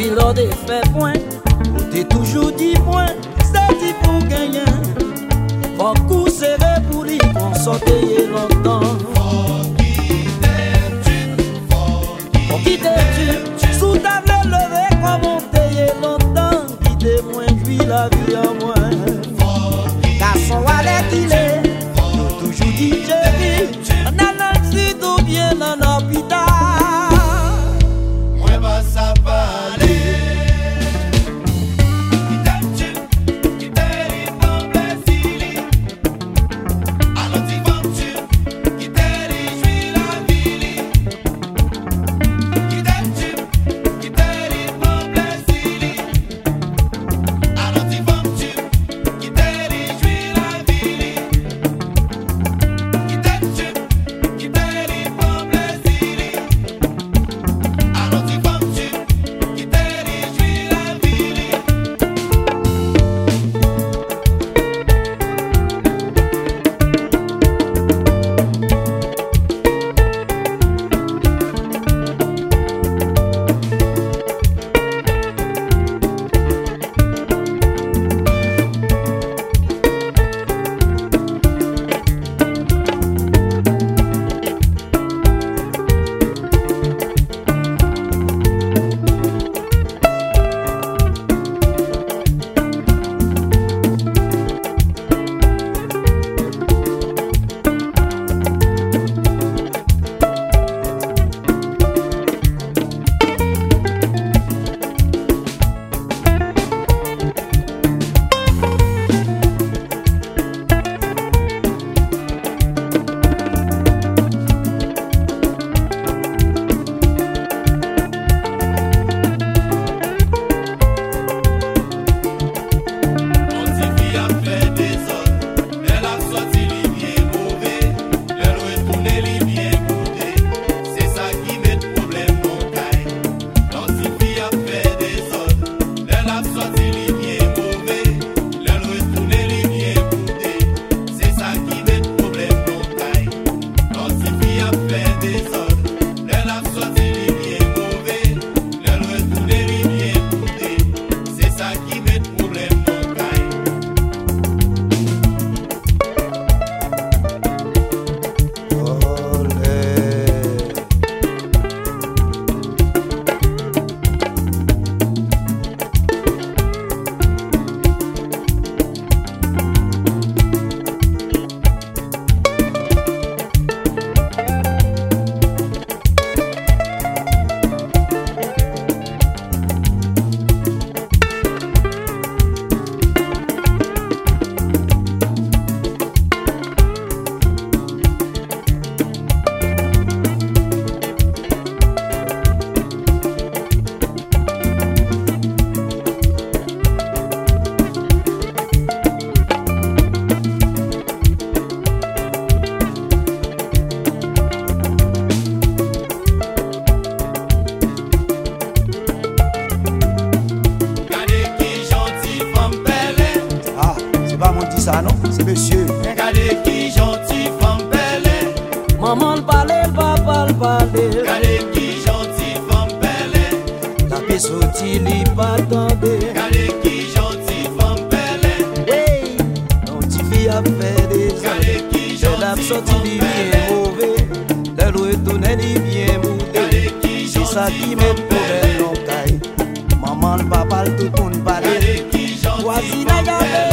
l'on te fait point, ou t'es toujours dit point, c'est dit pour gagner. Faut coup serré pour lui, pour sauter longtemps. Faut quitter tu, sous table levé, comme on t'aille longtemps. Quitter moins, lui la vie en moins. Garçon, allez qu'il est, toujours dit chérie, on a l'anxiété ou bien dans l'hôpital. Moi, va ça parler. Ça non, c'est monsieur. Regardez qui gentil femme belle. Maman le parler, le papa le parler. Regardez qui gentil femme belle. Tapé sorti, li pas attendé. Regardez qui gentil femme belle. Hey, non ti fille a fait des Regardez qui gentil sorti li bien mauvais. Le retourne li bien moudé. C'est ça qui met problème non caille. Maman le papa le tout le monde parler. Regardez qui gentil voisine a gardé.